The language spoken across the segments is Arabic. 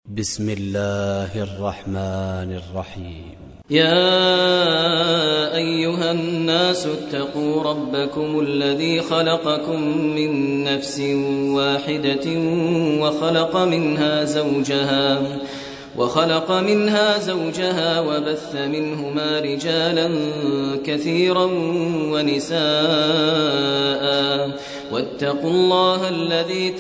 بسم الله الرحمن الرحيم. يا أيها الناس اتقوا ربكم الذي خلقكم من نفس واحدة وخلق منها زوجها وبث منهما رجالا كثيرا ونساء، واتقوا الله الذي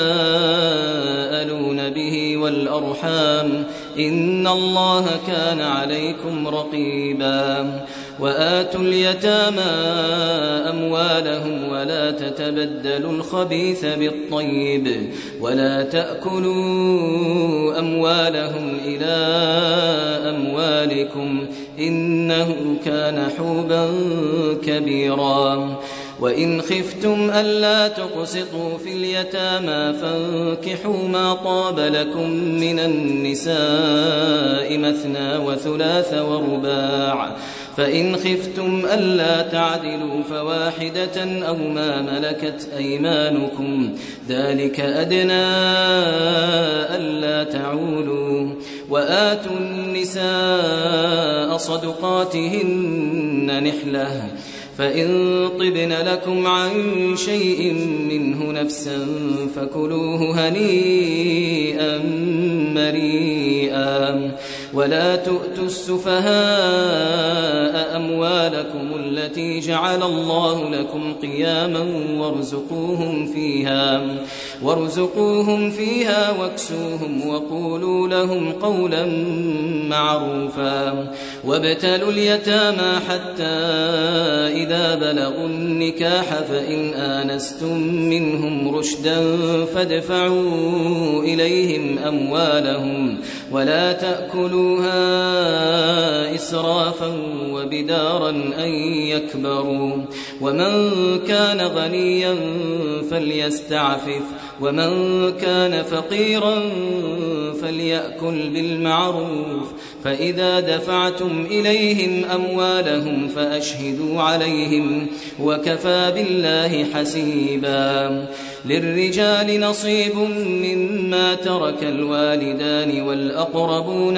تساءلون به والأرحام، إن الله كان عليكم رقيبا. وآتوا اليتامى أموالهم ولا تتبدلوا الخبيث بالطيب، ولا تأكلوا أموالهم إلى أموالكم، إنه كان حوبا كبيرا. وإن خفتم ألا تقسطوا في اليتامى فانكحوا ما طاب لكم من النساء مثنى وثلاث ورباع، فإن خفتم ألا تعدلوا فواحدة أو ما ملكت أيمانكم، ذلك أدنى ألا تعولوا. وآتوا النساء صدقاتهن نحلة، فإن طبن لكم عن شيء منه نفسا فكلوه هنيئا مريئا. ولا تؤتوا السفهاء أموالكم التي جعل الله لكم قياما وارزقوهم فيها واكسوهم وقولوا لهم قولا معروفا. وابتلوا اليتامى حتى إذا بلغوا النكاح، فإن آنستم منهم رشدا فادفعوا إليهم أموالهم، ولا تأكلوها إسرافا وبدارا أن يكبروا. ومن كان غنيا فليستعفف، ومن كان فقيرا فليأكل بالمعروف. فإذا دفعتم إليهم أموالهم فأشهدوا عليهم، وكفى بالله حسيبا. للرجال نصيب مما ترك الوالدان والأقربون،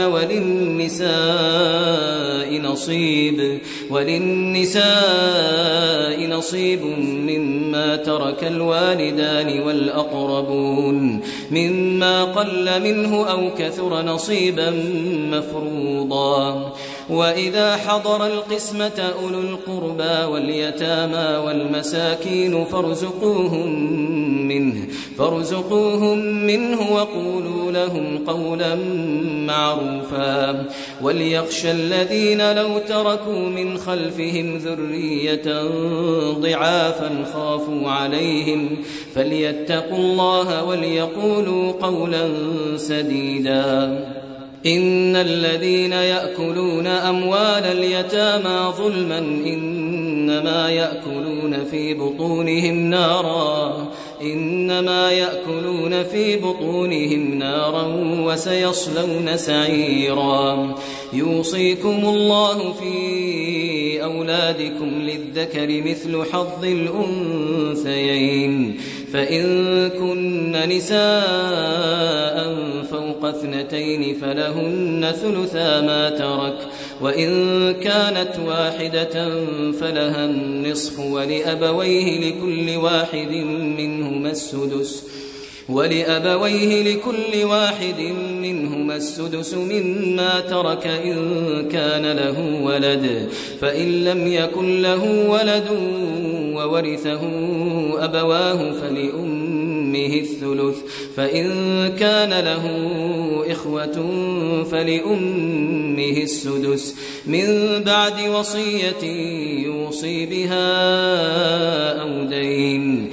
وللنساء نصيب مما ترك الوالدان والأقربون، مما قل منه أو كثر نصيبا مفروضا. وإذا حضر القسمة أولو القربى واليتامى والمساكين فارزقوهم منه وقولوا لهم قولا معروفا. وليخشى الذين لو تركوا من خلفهم ذرية ضعافا خافوا عليهم فليتقوا الله وليقولوا قولا سديدا. إن الذين يأكلون أموال اليتامى ظلما إنما يأكلون في بطونهم نارا وسيصلون سعيرا. يوصيكم الله في أولادكم للذكر مثل حظ الأنثيين، فإن كن نساء فوق 2 فلهن ثلثا ما ترك، وإن كانت واحدة فلها النصف، ولأبويه لكل واحد منهما السدس مما ترك إن كان له ولد، فإن لم يكن له ولد وورثه أبواه فلأمه الثلث، فإن كان له إخوة فلأمه السدس، من بعد وصية يوصي بها أو دين.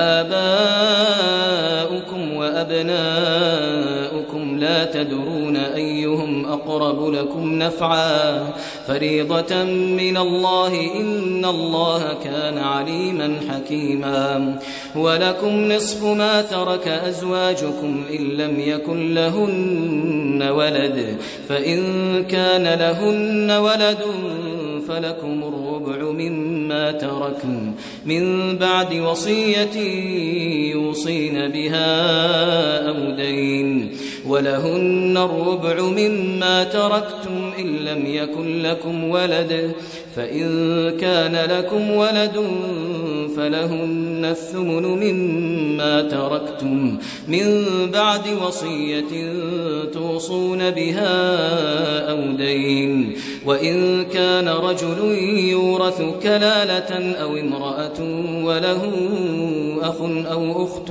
آباؤكم وأبناؤكم لا تدرون أيهم أقرب لكم نفعا، فريضة من الله، إن الله كان عليما حكيما. ولكم نصف ما ترك أزواجكم إن لم يكن لهن ولد، فإن كان لهن ولد فلكم الربع مما تركن من بعد وصية يوصين بها أو دين. ولهن الربع مما تركتم إن لم يكن لكم ولد فإن كان لكم ولد فلهن الثمن مما تركتم من بعد وصية توصون بها أو دين وإن كان رجل يورث كلالة أو امرأة وله أخ أو أخت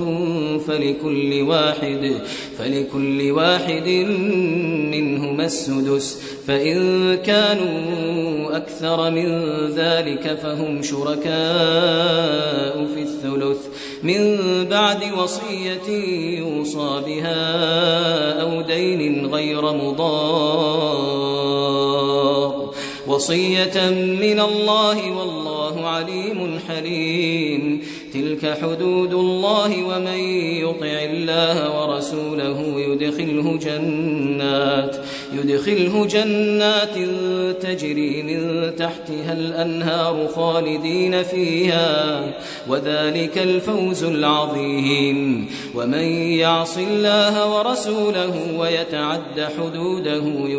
فلكل واحد منهما السدس فإن كانوا أكثر من ذلك فهم شركاء في الثلث من بعد وصية يوصى بها أو دين غير مضار وصية من الله والله عليم حليم تلك حدود الله ومن يطع الله ورسوله يدخله جنات تجري من تحتها الأنهار خالدين فيها وذلك الفوز العظيم ومن يعص الله ورسوله ويتعد حدوده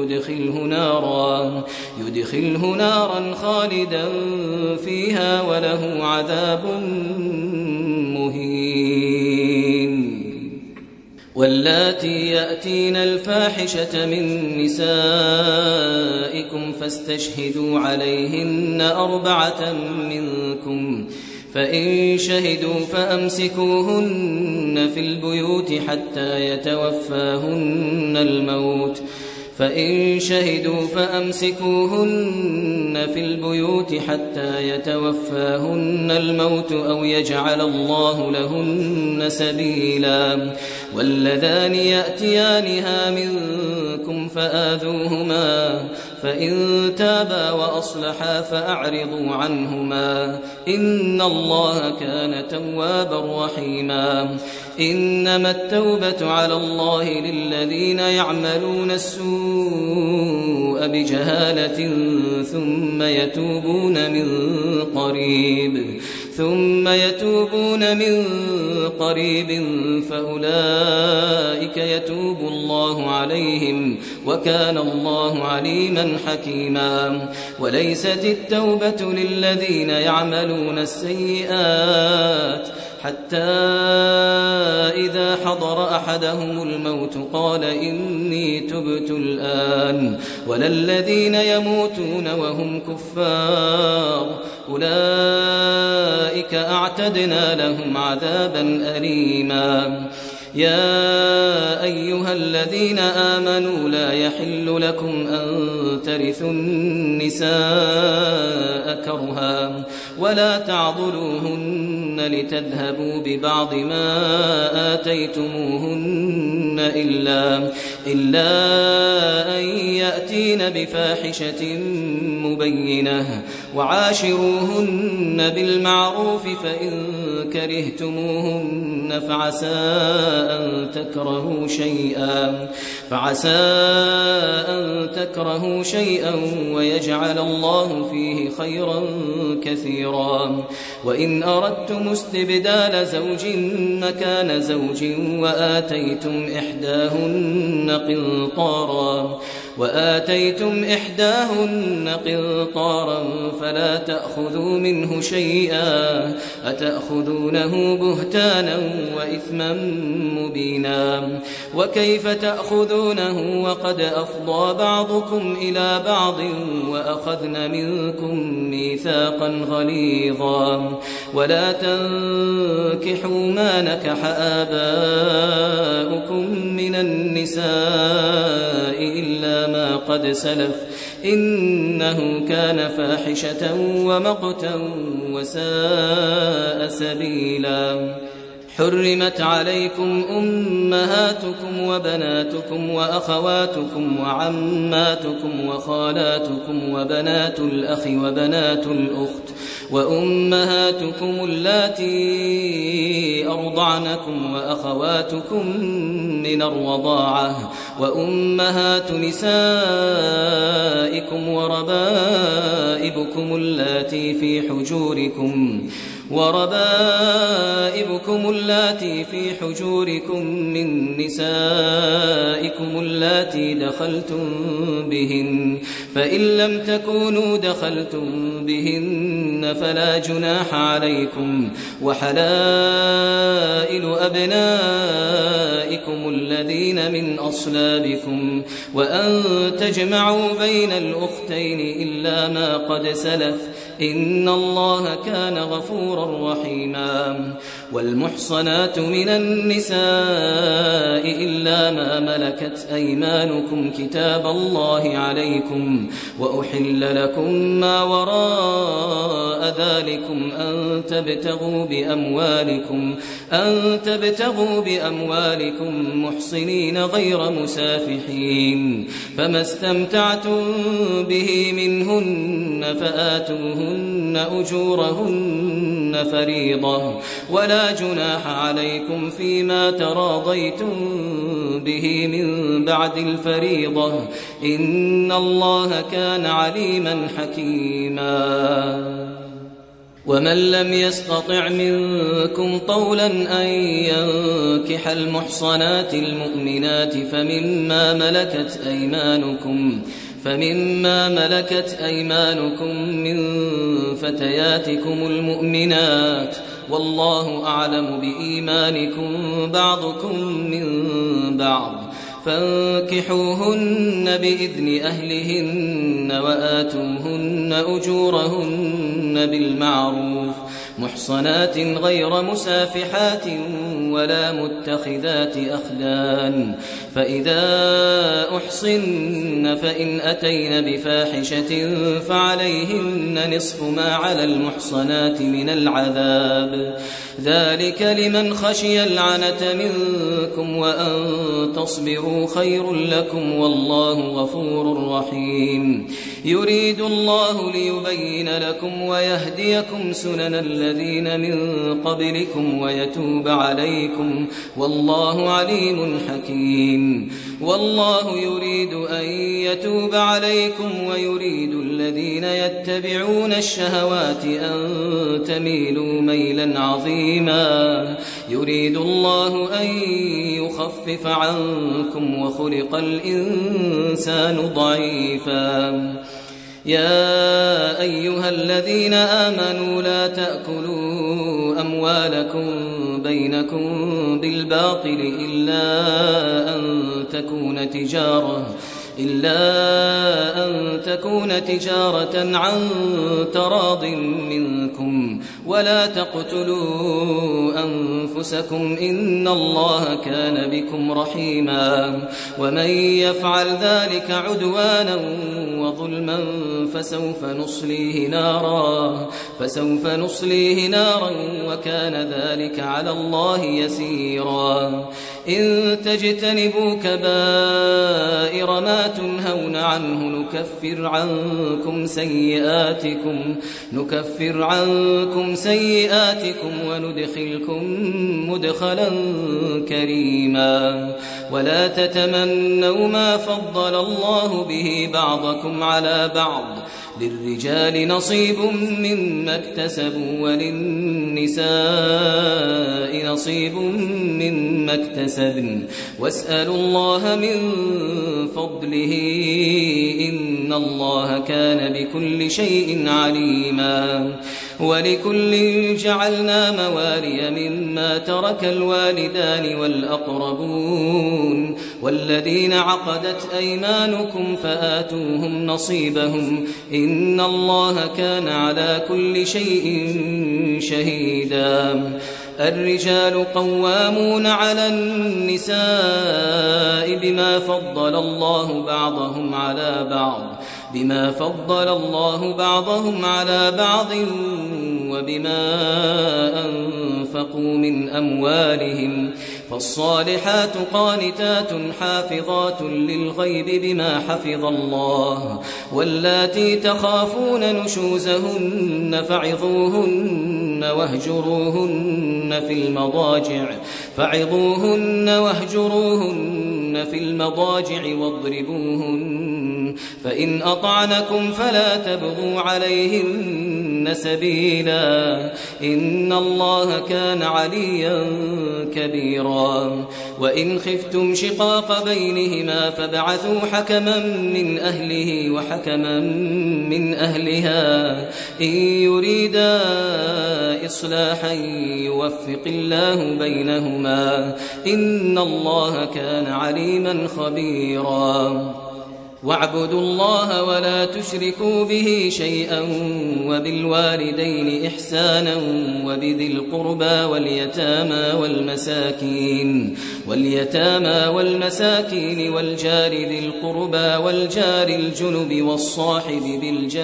يدخله نارا خالدا فيها وله عذاب مهين واللاتي يأتين الفاحشة من نسائكم فاستشهدوا عليهن 4 منكم فإن شهدوا فأمسكوهن في البيوت حتى يتوفاهن الموت أو يجعل الله لهن سبيلا واللذان يأتيانها منكم فآذوهما فإن تابا وأصلحا فأعرضوا عنهما إن الله كان توابا رحيما إنما التوبة على الله للذين يعملون السوء بجهالة ثم يتوبون من قريب فأولئك يتوب الله عليهم وكان الله عليما حكيما وليست التوبة للذين يعملون السيئات حتى إذا حضر أحدهم الموت قال إني تبت الآن ولا الذين يموتون وهم كفار أولئك أعتدنا لهم عذابا أليما يا أيها الذين آمنوا لا يحل لكم أن ترثوا النساء كرها ولا تعضلوهن لتذهبوا ببعض ما آتيتموهن إلا أن يأتين بفاحشة مبينة وعاشروهن بالمعروف فإن كرهتموهن فعسى أن تكرهوا شيئا ويجعل الله فيه خيرا كثيرا وإن أردتم استبدال زوج مكان زوج وآتيتم إحداهن قنطارا فلا تأخذوا منه شيئا أتأخذونه بهتانا وإثما مبينا وكيف تأخذونه وقد أفضى بعضكم إلى بعض وأخذن منكم ميثاقا غليظا ولا تنكحوا ما نكح آباؤكم من النساء إلا ما قد سلف إنه كان فاحشة ومقتا وساء سبيلا حرمت عليكم أمهاتكم وبناتكم وأخواتكم وعماتكم وخالاتكم وبنات الأخ وبنات الأخت وأمهاتكم اللاتي أرضعنكم وأخواتكم من الرضاعة وأمهات نسائكم وربائبكم اللاتي في حجوركم من نسائكم نسائكم اللاتي دخلتم بهن، فإن لم تكونوا دخلتم بهن فلا جناح عليكم، وحلائل أبنائكم الذين من أصلابكم، وأن تجمعوا بين الأختين إلا ما قد سلف، إن الله كان غفورا رحيما. والمحصنات من النساء إلا ما ملكت أيمانكم كتاب الله عليكم، وأحل لكم ما وراء ذلكم أن تبتغوا بأموالكم محصنين غير مسافحين، فما استمتعتم به منهن فآتوهن أجورهن فريضة، ولا جناح عليكم فيما تراضيتم به من بعد الفريضة، إن الله كان عليما حكيما. ومن لم يستطع منكم طولا أن ينكح المحصنات المؤمنات فمما ملكت أيمانكم من فتياتكم المؤمنات، والله أعلم بإيمانكم بعضكم من بعض، فانكحوهن بإذن أهلهن وآتوهن أجورهن بالمعروف، محصنات غير مسافحات ولا متخذات أخدان، فإذا أحصن فإن أتين بفاحشة فعليهن نصف ما على المحصنات من العذاب، ذلك لمن خشي العنة منكم، وأن تصبروا خير لكم، والله غفور رحيم. يريد الله ليبين لكم ويهديكم سنن الذين من قبلكم ويتوب عليكم، والله عليم حكيم. والله يريد أن يتوب عليكم ويريد الذين يتبعون الشهوات أن تميلوا ميلا عظيما. يريد الله أن يخفف عنكم وخلق الإنسان ضعيفا. يا أيها الذين آمنوا لا تأكلوا أموالكم بينكم بالباطل إلا أن تكون تجارة عن تراض منكم، ولا تقتلوا أنفسكم إن الله كان بكم رحيما. ومن يفعل ذلك عدوانا وظلما فسوف نصليه نارا وكان ذلك على الله يسيرا. إن تجتنبوا كبائر ما تنهون عنه نكفر عنكم سيئاتكم وندخلكم مدخلا كريما. ولا تتمنوا ما فضل الله به بعضكم على بعض، للرجال نصيب مما اكتسبوا وللنساء نصيب مما اكتسبن، واسألوا الله من فضله إن الله كان بكل شيء عليما. ولكل جعلنا موالي مما ترك الوالدان والأقربون والذين عقدت أيمانكم فآتوهم نصيبهم إن الله كان على كل شيء شهيدا. الرجال قوامون على النساء بما فضل الله بعضهم على بعض وبما أنفقوا من أموالهم. فالصالحات قانتات حافظات للغيب بما حفظ الله. واللاتي تخافون نشوزهن فعظوهن واهجروهن في المضاجع واضربوهن، فإن أطعنكم فلا تبغوا عليهن سبيلا إن الله كان عليا كبيرا وإن خفتم شقاق بينهما فابعثوا حكما من أهله وحكما من أهلها إن يريدا إصلاحا يوفق الله بينهما إن الله كان عليما خبيرا واعبدوا الله ولا تشركوا به شيئا وبالوالدين إحسانا وبذي القربى واليتامى والمساكين والجار ذي القربى والجار الجنب والصاحب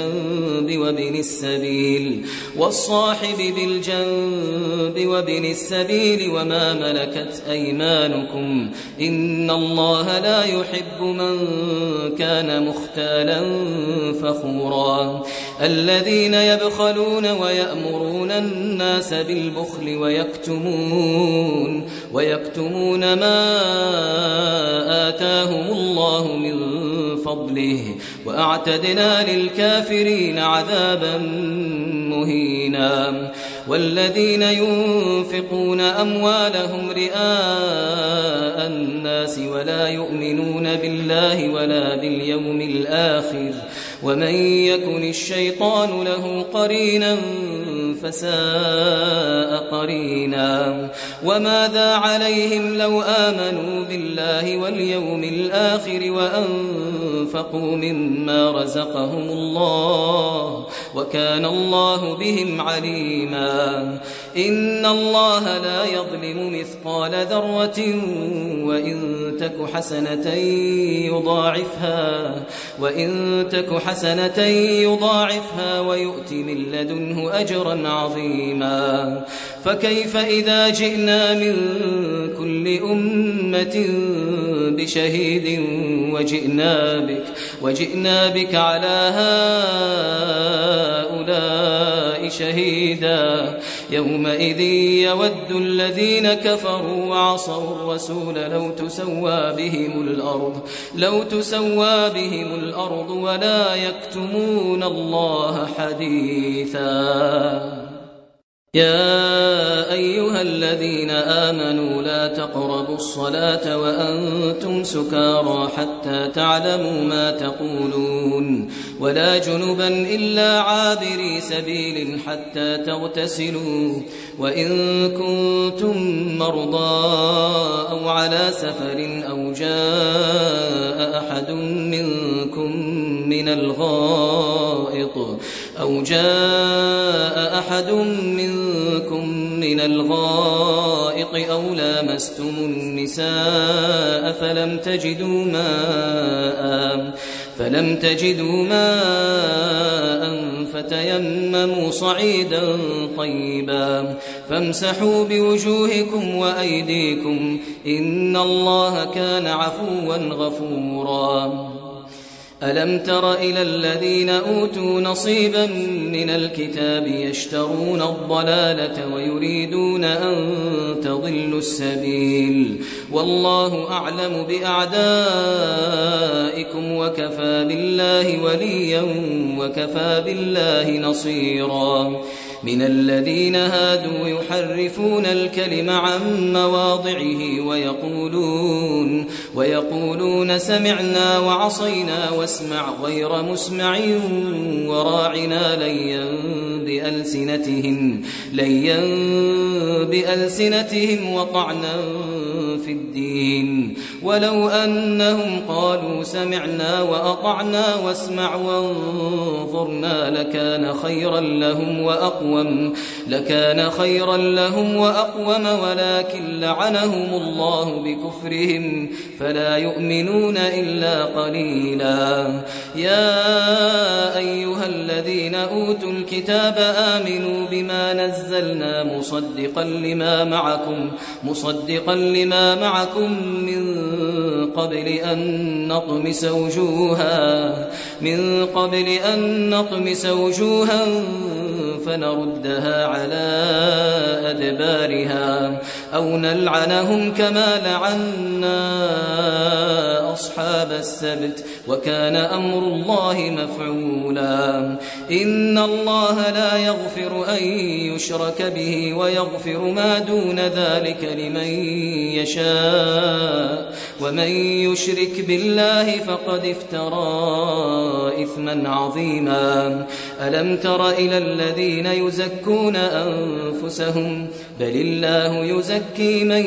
بالجنب وابن السبيل وما ملكت أيمانكم إن الله لا يحب من كان مختالا فخورا الذين يبخلون ويأمرون الناس بالبخل ويكتمون ما آتاهم الله من فضله وأعتدنا للكافرين عذابا مهينا والذين ينفقون أموالهم رئاء الناس ولا يؤمنون بالله ولا باليوم الآخر ومن يكن الشيطان له قرينا فساء قرينا وماذا عليهم لو آمنوا بالله واليوم الآخر وأنفقوا مما رزقهم الله وكان الله بهم عليما إن الله لا يظلم مثقال ذرة وإن تك حسنة يضاعفها ويؤت من لدنه أجرا عظيما فكيف إذا جئنا من كل أمة بشهيد وجئنا بك على هؤلاء شهيدا يومئذ يود الذين كفروا وعصوا الرسول لو تسوى بهم الأرض ولا يكتمون الله حديثا يا أيها الذين آمنوا لا تقربوا الصلاة وأنتم سكارى حتى تعلموا ما تقولون ولا جنبا إلا عابري سبيل حتى تغتسلوا وإن كنتم مرضى أو على سفر أو جاء أحد منكم من الغائط أو لامستم النساء فلم تجدوا ماء فتيمموا صعيدا طيبا فامسحوا بوجوهكم وأيديكم إن الله كان عفوا غفورا ألم تر إلى الذين أوتوا نصيبا من الكتاب يشترون الضلالة ويريدون أن تضلوا السبيل والله أعلم بأعدائكم وكفى بالله وليا وكفى بالله نصيرا من الذين هادوا يحرفون الكلم عن مواضعه ويقولون سمعنا وعصينا واسمع غير مسمع وراعنا ليا بألسنتهم وطعنا في الدين ولو أنهم قالوا سمعنا وأطعنا واسمع وانظرنا لكان خيرا لهم وأقوم ولكن لعنهم الله بكفرهم فلا يؤمنون إلا قليلا يا أيها الذين أوتوا الكتاب آمنوا بما نزلنا مصدقا لما معكم من قبل أن نطمس وجوها فنردها على أدبارها أو نلعنهم كما لعنا أصحاب أصحاب السبت وكان أمر الله مفعولا إن الله لا يغفر أن يشرك به ويغفر ما دون ذلك لمن يشاء ومن يشرك بالله فقد افترى إثما عظيما ألم تر إلى الذين يزكون أنفسهم بل الله يزكي من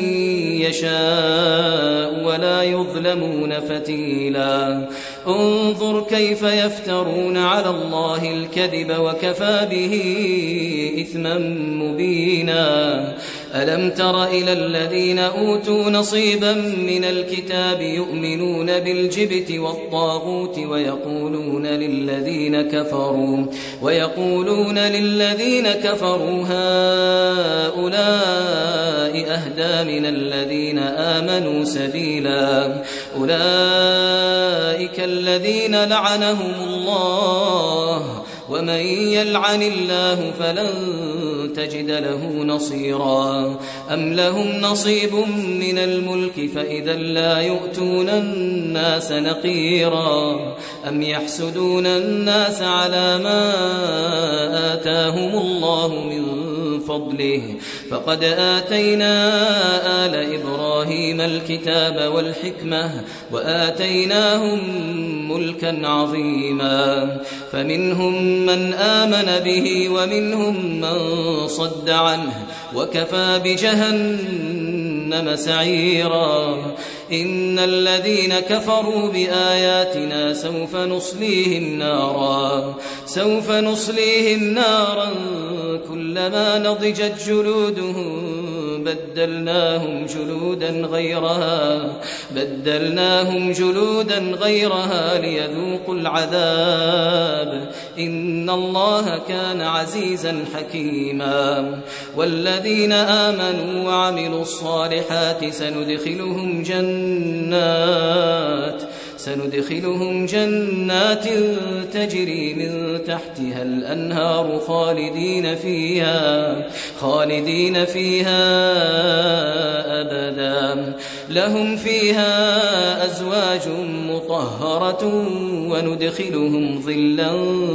يشاء ولا يظلمون فتيلا انظر كيف يفترون على الله الكذب وكفى به إثما مبينا ألم تر إلى الذين أوتوا نصيبا من الكتاب يؤمنون بالجبت والطاغوت ويقولون للذين كفروا هؤلاء أهدى من الذين آمنوا سبيلا أولئك الذين لعنهم الله ومن يلعن الله فلن تجد له نصيرا أم لهم نصيب من الملك فإذا لا يؤتون الناس نقيرا أم يحسدون الناس على ما آتاهم الله من فضله فقد آتينا آل إبراهيم الكتاب والحكمة وآتيناهم ملكا عظيما فمنهم من آمن به ومنهم من صد عنه وكفى بجهنم سعيرا إن الذين كفروا بآياتنا سوف نصليهم نارا كلما نضجت جلودهم بدلناهم جلودا غيرها ليذوقوا العذاب إن الله كان عزيزا حكيما والذين آمنوا وعملوا الصالحات سندخلهم جنات تجري من تحتها الأنهار خالدين فيها أبدا لهم فيها أزواج مطهرة وندخلهم ظلا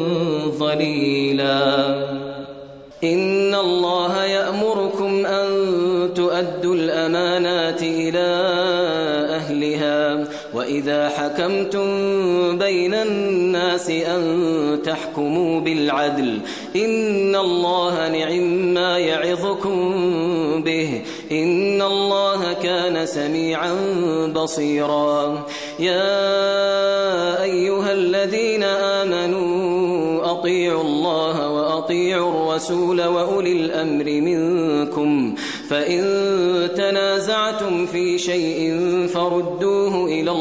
ظليلا إن الله يأمركم أن تؤدوا الأمانات إلى أهلها وإذا حكمتم بين الناس أن تحكموا بالعدل إن الله نعم يعظكم به إن الله كان سميعا بصيرا يا أيها الذين آمنوا أطيعوا الله وأطيعوا الرسول وأولي الأمر منكم فإن تنازعتم في شيء فردوه إلى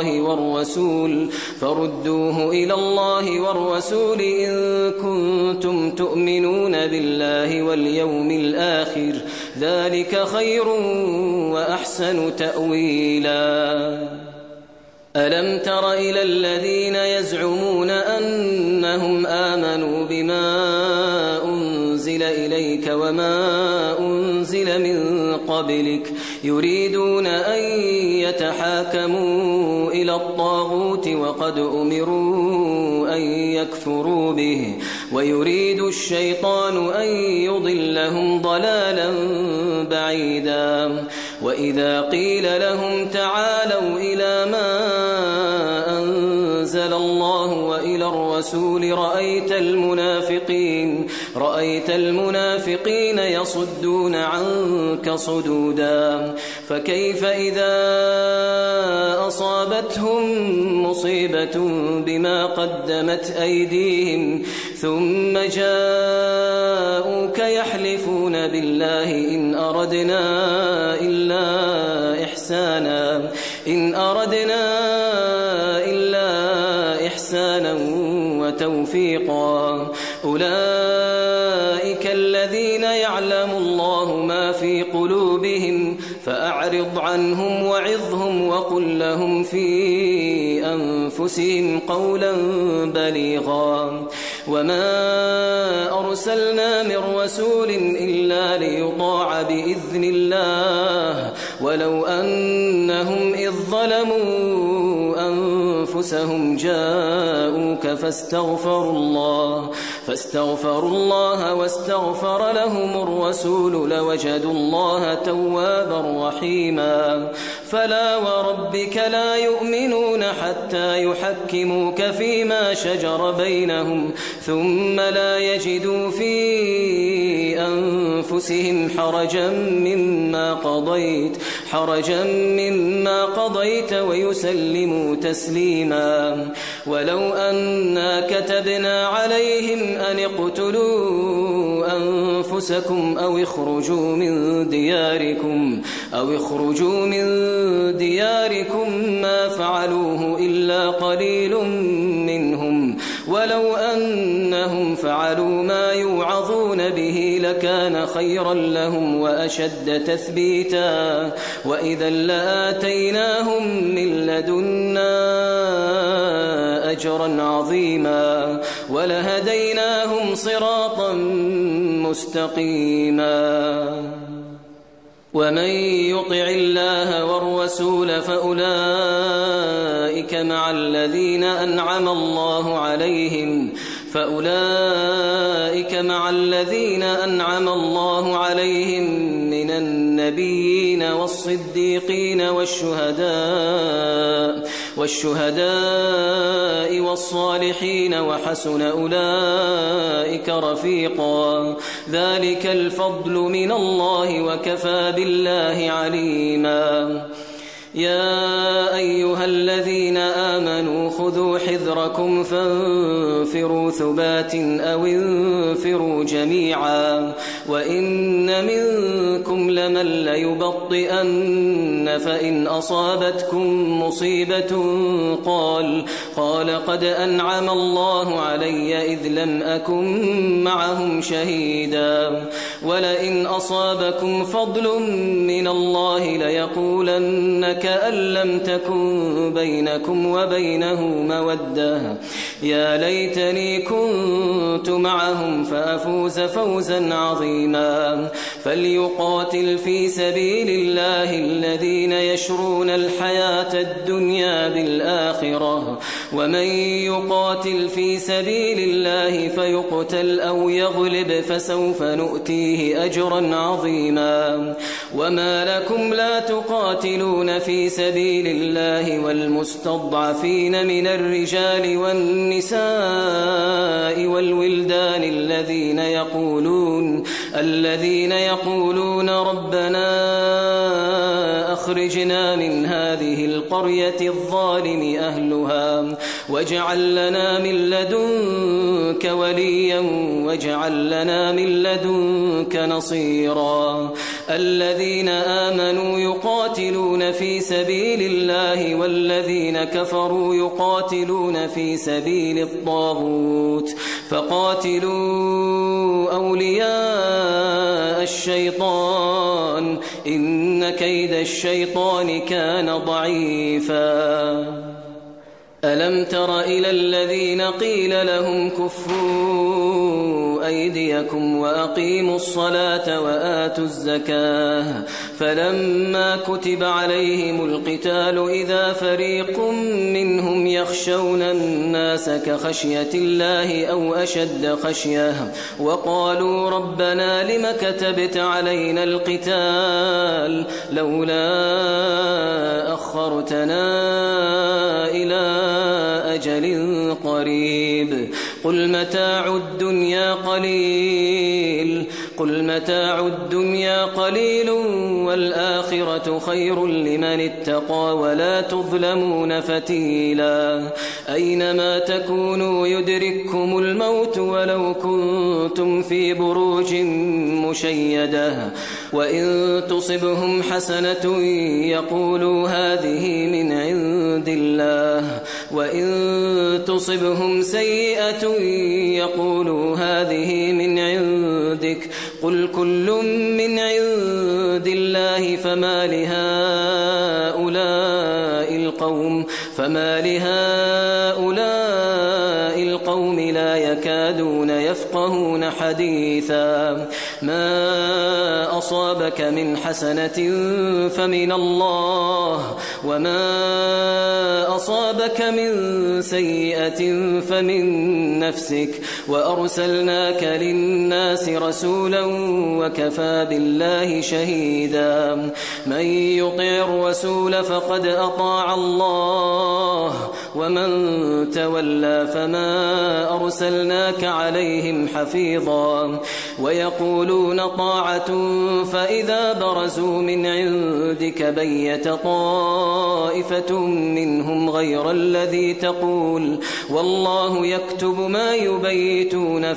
الله والرسول إن كنتم تؤمنون بالله واليوم الآخر ذلك خير وأحسن تأويلا ألم تر إلى الذين يزعمون أنهم آمنوا بما أنزل إليك وما أنزل من قبلك يريدون أن يتحاكموا إلى الطاغوت وقد أمروا أن يكفروا به ويريد الشيطان أن يضلهم ضلالا بعيدا وإذا قيل لهم تعالوا إلى ما أنزل الله وإلى الرسول رأيت المنافقين يصدون عنك صدودا فكيف إذا أصابتهم مصيبة بما قدمت أيديهم ثم جاءوك يحلفون بالله إن أردنا إلا إحسانا وتوفيقا أولئك الذين يعلم الله ما في قلوبهم فأعرض عنهم وعظهم وقل لهم في أنفسهم قولا بليغا وما أرسلنا من رسول إلا ليطاع بإذن الله ولو أنهم إذ ظلموا أنفسهم جاءوك فاستغفروا الله واستغفر لهم الرسول لوجدوا الله توابا رحيما فلا وربك لا يؤمنون حتى يحكموك فيما شجر بينهم ثم لا يجدوا في أنفسهم حرجا مما قضيت ويسلموا تسليما ولو أنا كتبنا عليهم أن اقتلوا أنفسكم أو اخرجوا من دياركم ما فعلوه إلا قليل منهم ولو أنهم فعلوا ما يوعظون به لكان خيرا لهم وأشد تثبيتا وإذا لآتيناهم من لدنا أجرا عظيما ولهديناهم صراطا مستقيما ومن يطع الله والرسول فأولئك مع الذين أنعم الله عليهم من النبيين والصديقين والشهداء والصالحين وحسن أولئك رفيقا ذلك الفضل من الله وكفى بالله عليما يا أيها الذين آمنوا خذوا حذركم فانفروا ثبات أو انفروا جميعا وإن منكم لمن ليبطئن فإن أصابتكم مصيبة قال قد أنعم الله علي إذ لم أكن معهم شهيدا ولئن أصابكم فضل من الله ليقولن كأن لم تكن بينكم وبينه مودة يا ليتني كنت معهم فأفوز فوزا عظيما فليقاتل في سبيل الله الذين يشرون الحياة الدنيا بالآخرة ومن يقاتل في سبيل الله فيقتل أو يغلب فسوف نؤتيه أجرا عظيما وما لكم لا تقاتلون في سبيل الله والمستضعفين من الرجال والنساء والولدان الذين يقولون ربنا أخرجنا من هذه القرية الظالم أهلها واجعل لنا من لدنك وليا واجعل لنا من لدنك نصيرا الذين آمنوا يقاتلون في سبيل الله والذين كفروا يقاتلون في سبيل الطاغوت فقاتلوا أولياء الشيطان إن كيد الشيطان كان ضعيفا ألم تر إلى الذين قيل لهم كفوا أيديكم وأقيموا الصلاة وآتوا الزكاة فلما كتب عليهم القتال إذا فريق منهم يخشون الناس كخشية الله أو أشد خشية وقالوا ربنا لم كتبت علينا القتال لولا أخرتنا إلى أجل قريب قل متاع الدنيا قليل والآخرة خير لمن اتقى ولا تظلمون فتيلا أينما تكونوا يدرككم الموت ولو كنتم في بروج مشيدة وإن تصبهم حسنة يقولوا هذه من عند الله وإن تصبهم سيئة يقولوا هذه من عندك قل كل من عند الله فما لهؤلاء القوم لا يكادون يفقهون حديثا ما أصابك من حسنة فمن الله وما أصابك من سيئة فمن نفسك وأرسلناك للناس رسولا وكفى بالله شهيدا من يطع الرسول فقد أطاع الله ومن تولى فما أرسلناك عليهم حفيظا ويقولون طاعة فإذا برزوا من عندك بيت طائفة منهم غير الذي تقول والله يكتب ما يبيتون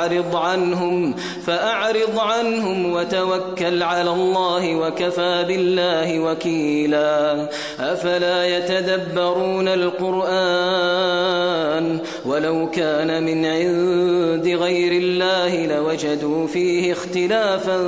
فأعرض عنهم وتوكل على الله وكفى بالله وكيلا أفلا يتدبرون القرآن ولو كان من عند غير الله لوجدوا فيه اختلافا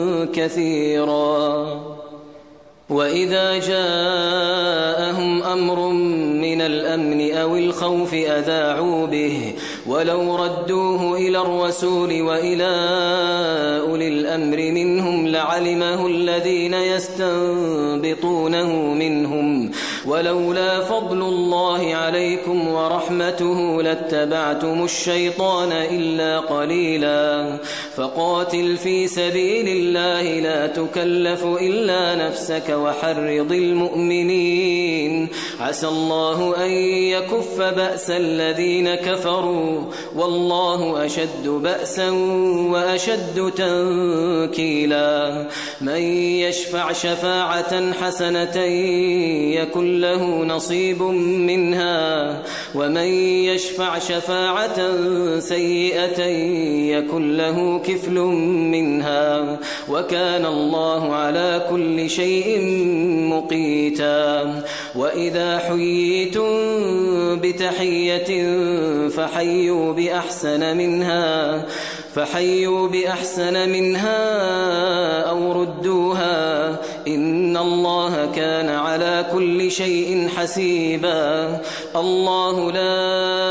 كثيرا وإذا جاءهم أمر من الأمن أو الخوف أذاعوا به ولو ردوه إلى الرسول وإلى أولي الأمر منهم لعلمه الذين يستنبطونه منهم ولولا فضل الله عليكم ورحمته لاتبعتم الشيطان إلا قليلا فقاتل في سبيل الله لا تكلف إلا نفسك وحرض المؤمنين عسى الله أن يكف بأس الذين كفروا والله أشد بأسا وأشد تنكيلا من يشفع شفاعة حسنة يكن له نصيب منها ومن يشفع شفاعة سيئة يكن له كفل منها وكان الله على كل شيء مقيتا وإذا حييتم بتحية فحيوا بأحسن منها أو ردوها إن الله كان على كل شيء حسيبا الله لا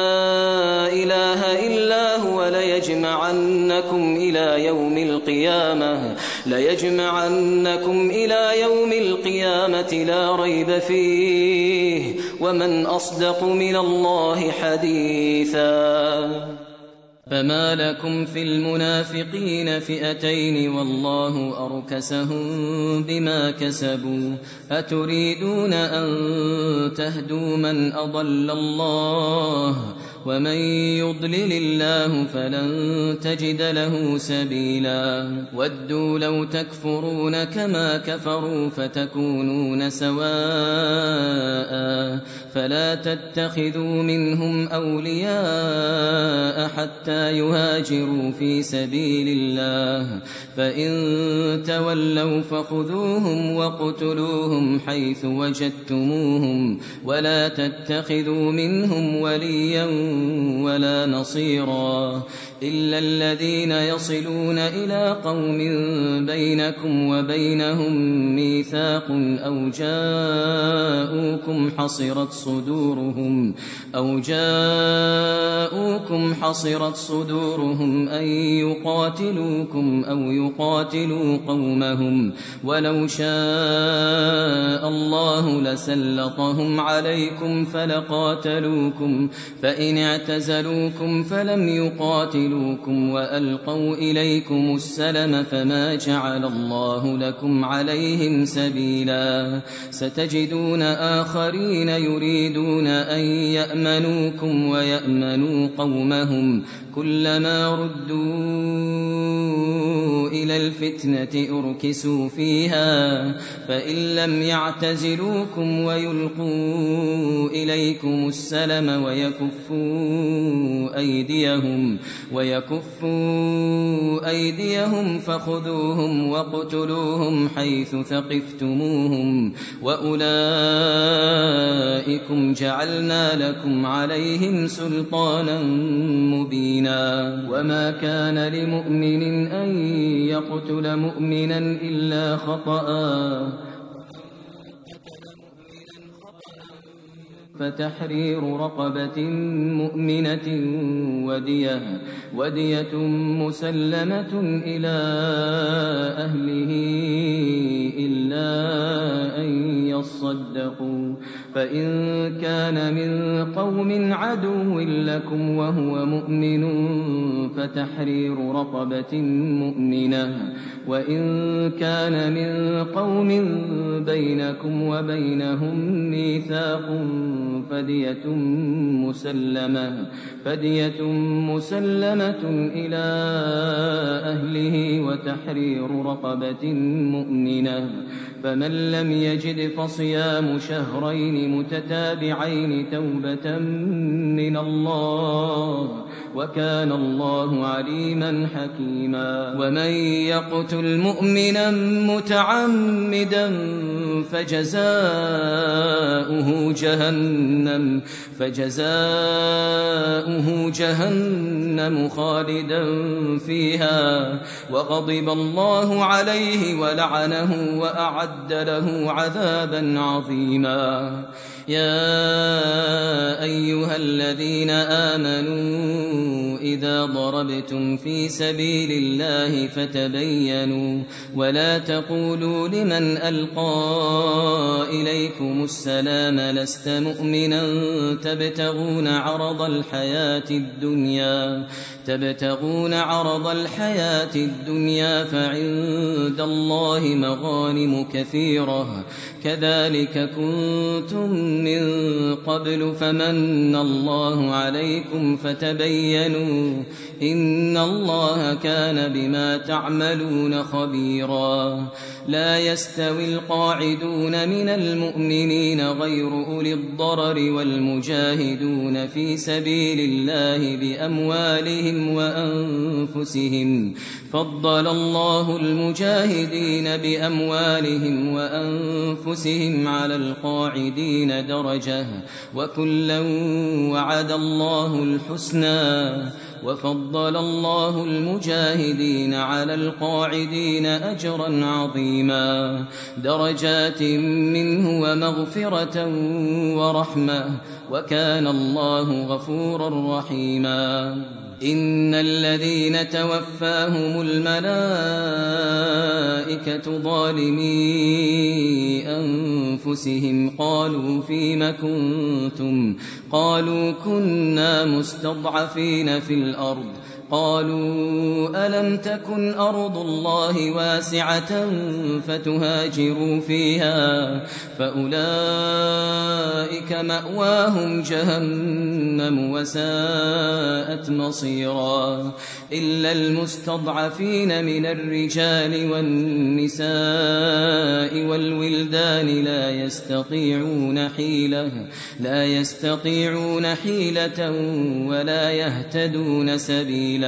إله إلا هو ليجمعنكم إلى يوم القيامة لا ريب فيه ومن أصدق من الله حديثا فما لكم في المنافقين فئتين والله أركسهم بما كسبوا أتريدون أن تهدوا من أضل الله ومن يضلل الله فلن تجد له سبيلا ودوا لو تكفرون كما كفروا فتكونون سواء فلا تتخذوا منهم أولياء حتى يهاجروا في سبيل الله فإن تولوا فخذوهم وقتلوهم حيث وجدتموهم ولا تتخذوا منهم وليا ولا نصيرا إلا الذين يصلون إلى قوم بينكم وبينهم ميثاق أو جاءوكم حصرت صدورهم أن يقاتلوكم أو يقاتلوا قومهم ولو شاء الله لسلطهم عليكم فلقاتلوكم فإن اعتزلوكم فلم يقاتلوكم وألقوا إليكم السلم فما جعل الله لكم عليهم سبيلا ستجدون آخرين يريدون أن يأمنوكم ويأمنوا قومهم كلما ردوا إلى الفتنة أركسوا فيها فإن لم يعتزلوكم ويلقوا إليكم السلم ويكفوا أيديهم فخذوهم وقتلوهم حيث ثقفتموهم وأولئكم جعلنا لكم عليهم سلطانا مبينا وما كان لمؤمن أن يقتل مؤمنا إلا خطأ فتحرير رقبة مؤمنة ودية مسلمة إلى أهله إلا أن يصدقوا، فإن كان من قوم عدو لكم وهو مؤمن فتحرير رقبة مؤمنة، وإن كان من قوم بينكم وبينهم ميثاق فدية مسلمة إلى أهله وتحرير رقبة مؤمنة، فمن لم يجد فصيام شهرين متتابعين توبة من الله، وكان الله عليما حكيما. ومن يقتل مؤمنا متعمدا فجزاؤه جهنم خالدا فيها وغضب الله عليه ولعنه وأعد له عذابا عظيما. يا أيها الذين آمنوا إذا ضربتم في سبيل الله فتبينوا ولا تقولوا لمن ألقى إليكم السلام لست مؤمنا تبتغون عرض الحياة الدنيا فعند الله مغانم كثيرة كذلك كنتم من قبل فمن الله عليكم فتبينوا إن الله كان بما تعملون خبيرا. لا يستوي القاعدون من المؤمنين غير أولي الضرر والمجاهدون في سبيل الله بأموالهم وأنفسهم، فضل الله المجاهدين بأموالهم وأنفسهم على القاعدين درجة، وكلا وعد الله الحسنى، وفضل الله المجاهدين على القاعدين أجرا عظيما، درجات منه ومغفرة ورحمة، وكان الله غفورا رحيما. إن الذين توفاهم الملائكة ظالمي أنفسهم قالوا فيم كنتم؟ قالوا كنا مستضعفين في الأرض. قالوا ألم تكن أرض الله واسعة فتهاجروا فيها فأولئك مأواهم جهنم وساءت مصيرا. إلا المستضعفين من الرجال والنساء والولدان لا يستطيعون حيلة ولا يهتدون سبيلا،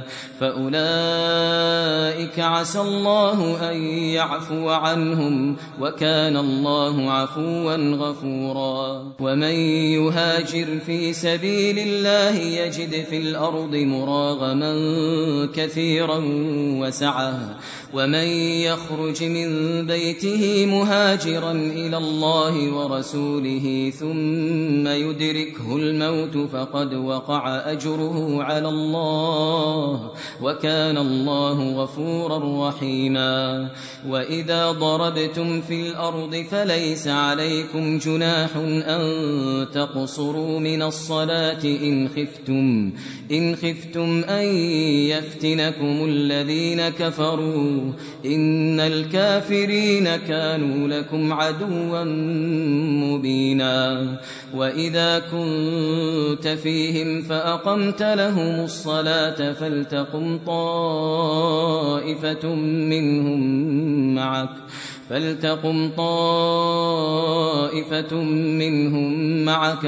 فأولئك عسى الله أن يعفو عنهم، وكان الله عفوا غفورا. ومن يهاجر في سبيل الله يجد في الأرض مراغما كثيرا وسعة، ومن يخرج من بيته مهاجرا إلى الله ورسوله ثم يدركه الموت فقد وقع أجره على الله، وكان الله غفورا رحيما. وإذا ضربتم في الأرض فليس عليكم جناح أن تقصروا من الصلاة إن خفتم أن يفتنكم الذين كفروا إن الكافرين كانوا لكم عدوا مبينا. وإذا كنت فيهم فأقمت لهم الصلاة فلتقم طائفة منهم معك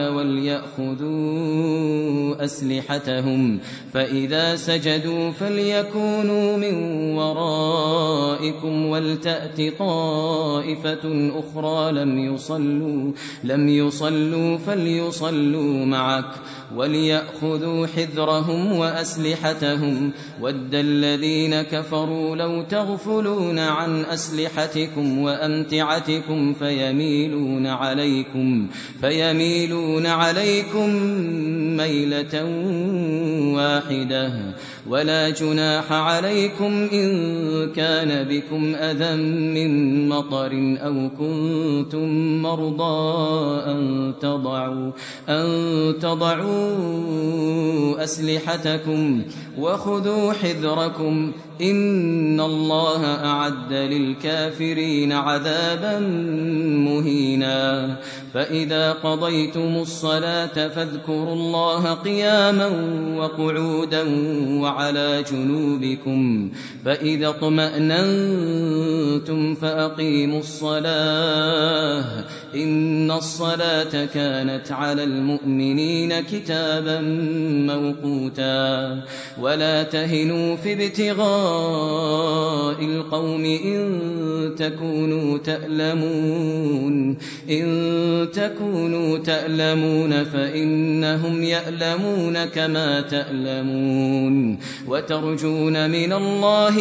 وليأخذوا أسلحتهم، فإذا سجدوا فليكونوا من ورائكم ولتأت طائفة أخرى لم يصلوا فليصلوا معك وليأخذوا حذرهم وأسلحتهم. ود الذين كفروا لو تغفلون عن أسلحتكم وأمتعتكم فيميلون عليكم ميلة واحدة. ولا جناح عليكم إن كان بكم أذى من مطر أو كنتم مرضى أن تضعوا أسلحتكم وخذوا حذركم إن الله أعد للكافرين عذابا مهينا. فإذا قضيتم الصلاة فاذكروا الله قياما وقعودا وعلى جنوبكم فإذا اطمأننتم فأقيموا الصلاة إن الصلاة كانت على المؤمنين كتابا موقوتا. ولا تهنوا في ابتغاء القوم إن تكونوا تألمون فإنهم يألمون كما تألمون وترجون من الله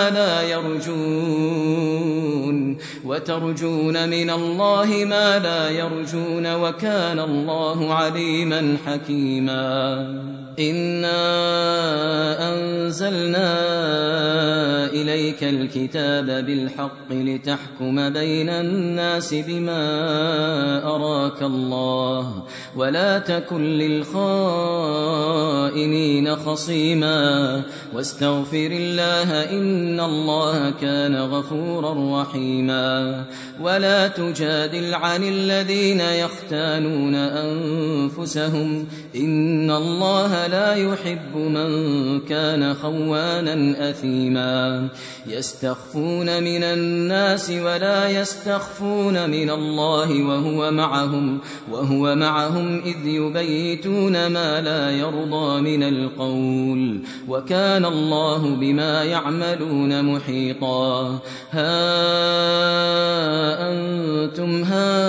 ما لا يرجون وكان الله عليما حكيما. إنا أنزلنا إليك الكتاب بالحق لتحكم بين الناس بما أراك الله ولا تكن للخائنين خصيما واستغفر الله إن الله كان غفورا رحيما. ولا تجادل عن الذين يختانون أنفسهم إن الله لا يحب من كان خوانا أثيما. يستخفون من الناس ولا يستخفون من الله وهو معهم إذ يبيتون ما لا يرضى من القول وكان الله بما يعملون محيطا. ها أنتم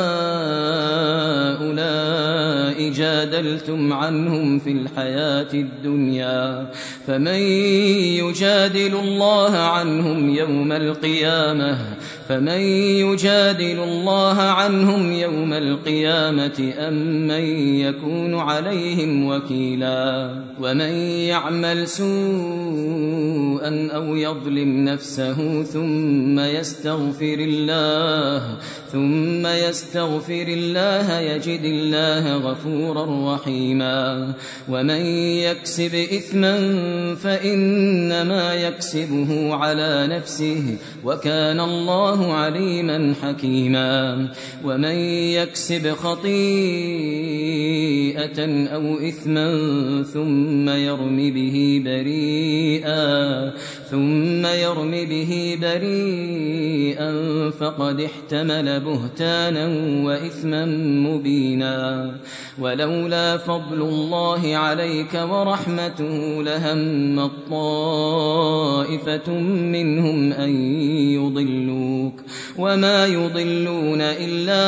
هؤلاء جادلتم عنهم في الحياة الدنيا فمن يجادل الله عنهم يوم القيامة أم من يكون عليهم وكيلا. ومن يعمل سوءا أو يظلم نفسه ثم يستغفر الله يجد الله غفورا رحيما. ومن يكسب إثما فإنما يكسبه على نفسه وكان الله عليما حكيما. ومن يكسب خطيئة أو إثما ثم يرم به بريئا فقد احتمل بهتانا وإثما مبينا. ولولا فضل الله عليك ورحمته لهم طائفة منهم أن يضلوك وما يضلون إلا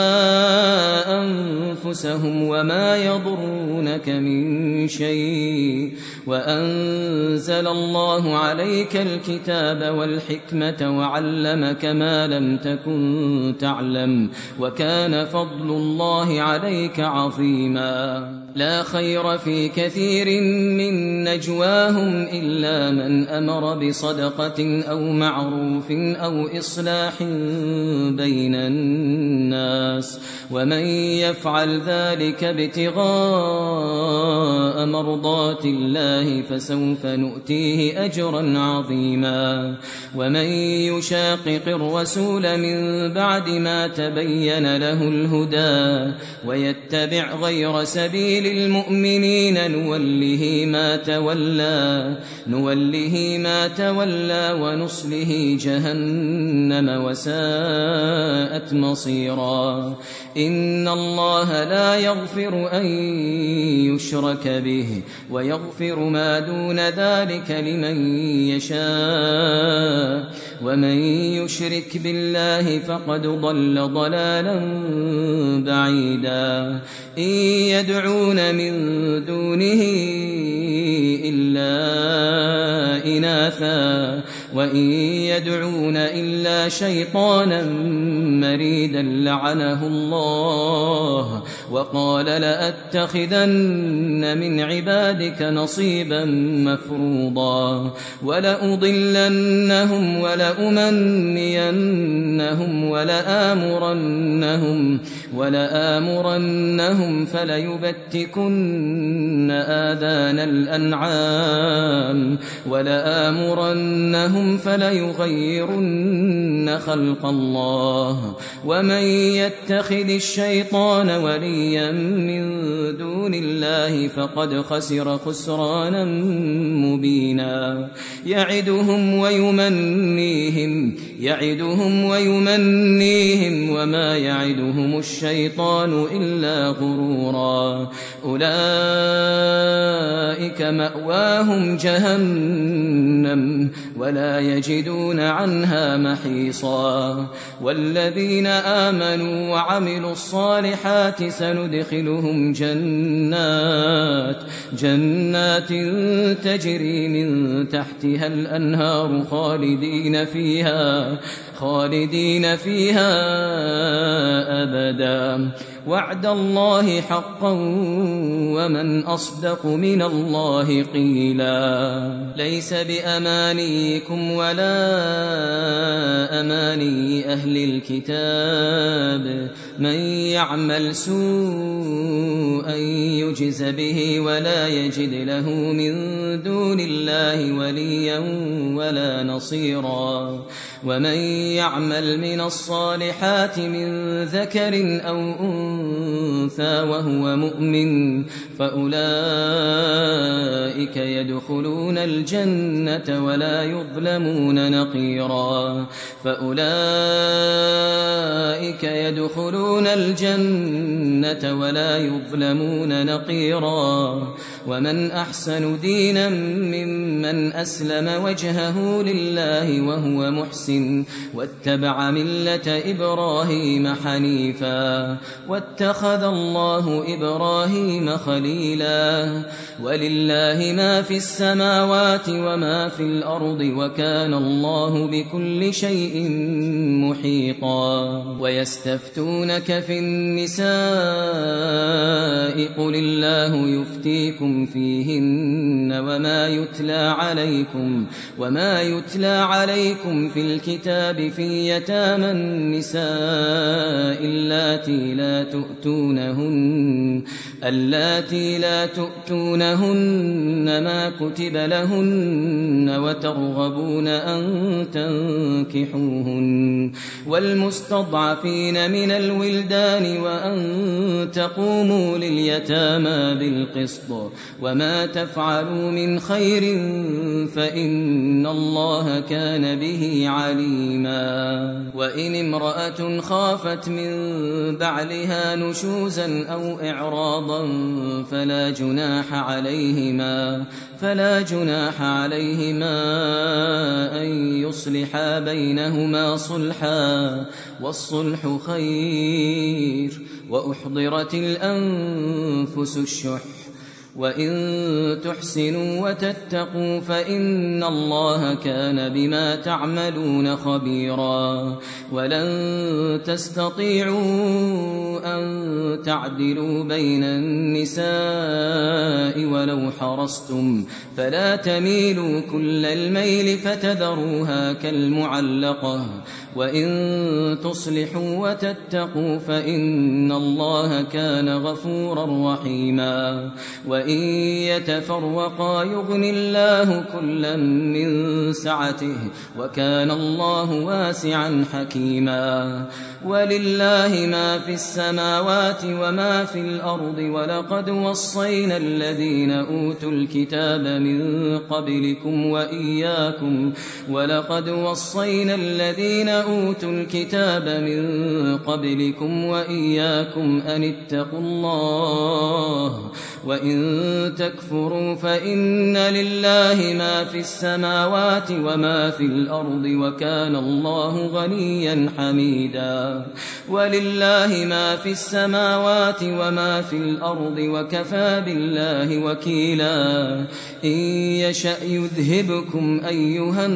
أنفسهم وما يضرونك من شيء. وأنزل الله عليك الكتاب والحكمة وعلمك ما لم تكن تعلم وكان فضل الله عليك عظيما. لا خير في كثير من نجواهم إلا من أمر بصدقة أو معروف أو إصلاح بين الناس ومن يفعل ذلك ابتغاء مرضات الله فسوف نؤتيه أجرا عظيما. ومن يشاقق الرسول من بعد ما تبين له الهدى ويتبع غير سبيل المؤمنين نوله ما تولى ونصله جهنم وساءت مصيرا. إن الله لا يغفر أن يشرك به ويغفر ما دون ذلك لمن يشاء ومن يشرك بالله فقد ضل ضلالا بعيدا. إن يدعون من دونه إلا إناثا وإن يدعون إلا شيطانا مريدا لعنه الله وقال لأتخذن من عبادك نصيبا مفروضا ولأضلنهم ولأمنينهم ولآمرنهم فليبتكن آذان الأنعام ولآمرنهم فليغيرن خلق الله ومن يتخذ الشيطان وليا من دون الله فقد خسر خسرانا مبينا يعدهم ويمنيهم وما يعدهم الشيطان إلا غرورا أولئك مأواهم جهنم ولا يجدون عنها محيصا والذين آمنوا وعملوا الصالحات سندخلهم جنات تجري من تحتها الأنهار خالدين فيها أبدا وعد الله حقا ومن أصدق من الله قيلا ليس بأمانيكم ولا أماني أهل الكتاب من يعمل سوءا يجز به ولا يجد له من دون الله وليا ولا نصيرا ومن يعمل من الصالحات من ذكر أو أنثى وهو مؤمن فأولئك يدخلون الجنة ولا يظلمون نقيرا ومن أحسن دينا ممن أسلم وجهه لله وهو محسن واتبع ملة إبراهيم حنيفا واتخذ الله إبراهيم خليلا ولله ما في السماوات وما في الأرض وكان الله بكل شيء محيطا ويستفتونك في النساء قل الله يفتيكم فيهن وما يتلى عليكم في الكتاب في يتامى النساء اللاتي لا تؤتونهن ما كتب لهن وترغبون أن تنكحوهن والمستضعفين من الولدان وأن تقوموا لليتامى بالقسط وما تفعلوا من خير فإن الله كان به عليما وإن امرأة خافت من بعلها نشوزا أو إعراضا فلا جناح عليهما أن يصلحا بينهما صلحا والصلح خير وأحضرت الأنفس الشح وإن تحسنوا وتتقوا فإن الله كان بما تعملون خبيرا ولن تستطيعوا أن تعدلوا بين النساء ولو حرصتم فلا تميلوا كل الميل فتذروها كالمعلقة وإن تصلحوا وتتقوا فإن الله كان غفورا رحيما وإن يتفرقا يغن الله كلا من سعته وكان الله واسعا حكيما ولله ما في السماوات وما في الأرض ولقد وصينا الذين أوتوا الكتاب من قبلكم وإياكم أن اتقوا الله وإن تكفروا فإن لله ما في السماوات وما في الأرض وكان الله غنيا حميدا ولله ما في السماوات وما في الأرض وكفى بالله وكيلا إن يشأ يذهبكم أيها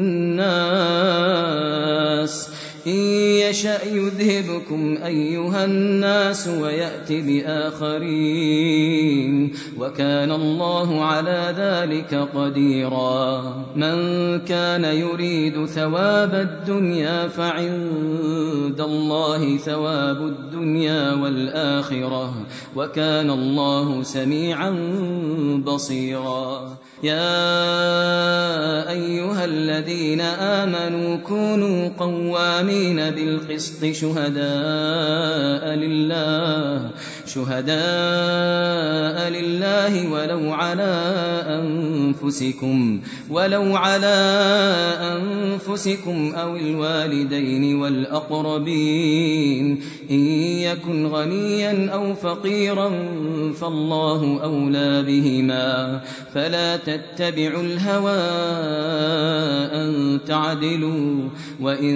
الناس ويأت بآخرين وكان الله على ذلك قديرا من كان يريد ثواب الدنيا فعند الله ثواب الدنيا والآخرة وكان الله سميعا بصيرا يا أيها الذين آمنوا كونوا قوامين بالقسط شهداء لله ولو على أنفسكم أو الوالدين والأقربين إن يكن غنيا أو فقيرا فالله أولى بهما فلا تتبعوا الهوى أن تعدلوا وإن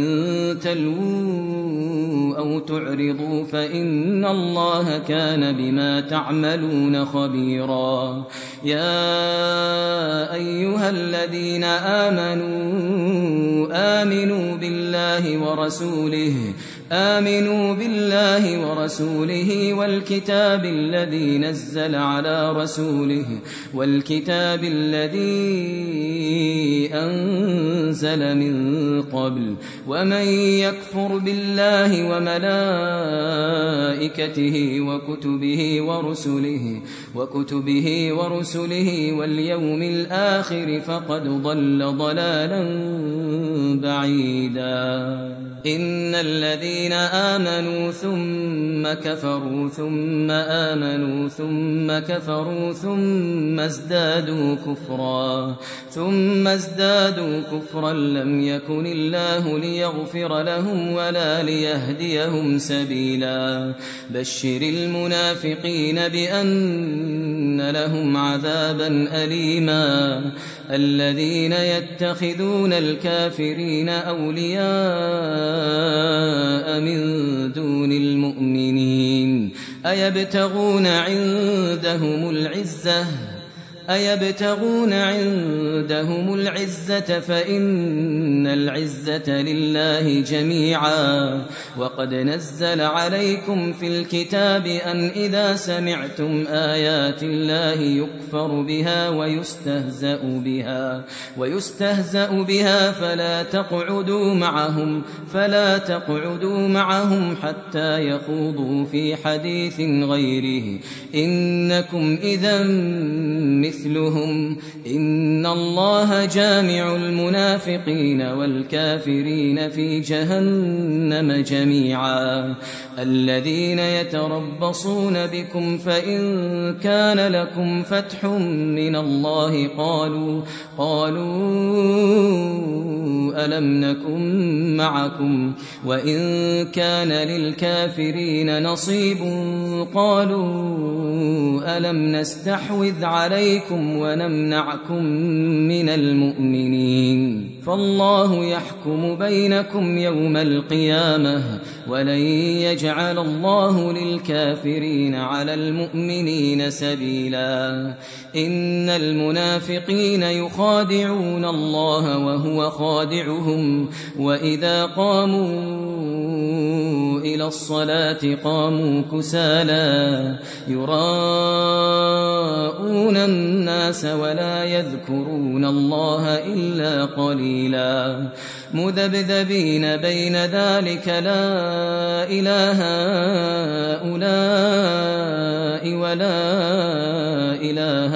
تلووا أو تعرضوا فإن الله كان بما تعملون خبيرا يا أيها الذين آمنوا بالله ورسوله والكتاب الذي نزل على رسوله والكتاب الذي أنزل من قبل ومن يكفر بالله وملائكته وكتبه ورسله واليوم الآخر فقد ضل ضلالا بعيدا إن الذين آمنوا ثم كفروا ثم آمنوا ثم كفروا ثم ازدادوا كفرا لم يكن الله ليغفر لهم ولا ليهديهم سبيلا بشر المنافقين بأن لهم عذابا أليما الذين يتخذون الكافرين أولياء من دون المؤمنين أيبتغون عندهم العزة فإن العزة لله جميعا وقد نزل عليكم في الكتاب أن إذا سمعتم آيات الله يكفر بها ويستهزأ بها فلا تقعدوا معهم حتى يخوضوا في حديث غيره إنكم إذا مثلهم إن الله جامع المنافقين والكافرين في جهنم جميعا الذين يتربصون بكم فإن كان لكم فتح من الله قالوا ألم نكن معكم وإن كان للكافرين نصيب قالوا ألم نستحوذ عليكم ونمنعكم من المؤمنين فالله يحكم بينكم يوم القيامة ولن يجعل الله للكافرين على المؤمنين سبيلا إن المنافقين يخادعون الله وهو خادعهم وإذا قاموا إلى الصلاة قاموا كسالى يراءون الناس ولا يذكرون الله إلا قليلا مذبذبين بين ذلك لا إله هؤلاء ولا إله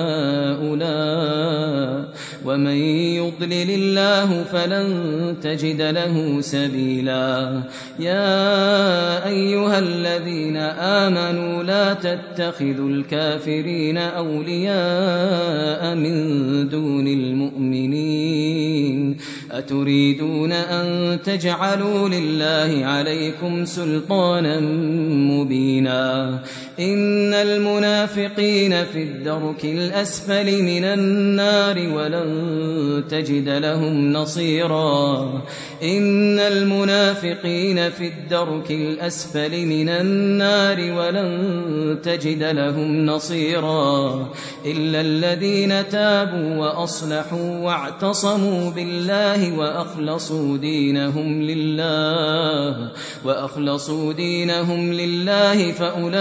هؤلاء ومن يضلل الله فلن تجد له سبيلا يا أيها الذين آمنوا لا تتخذوا الكافرين أولياء من دون المؤمنين أتريدون أن تجعلوا لله عليكم سلطانا مبينا إن المنافقين في الدرك الأسفل من النار ولن تجد لهم نصيرا إن المنافقين في الدرك الأسفل من النار ولن تجد لهم نصيرا إلا الذين تابوا وأصلحوا واعتصموا بالله وأخلصوا دينهم لله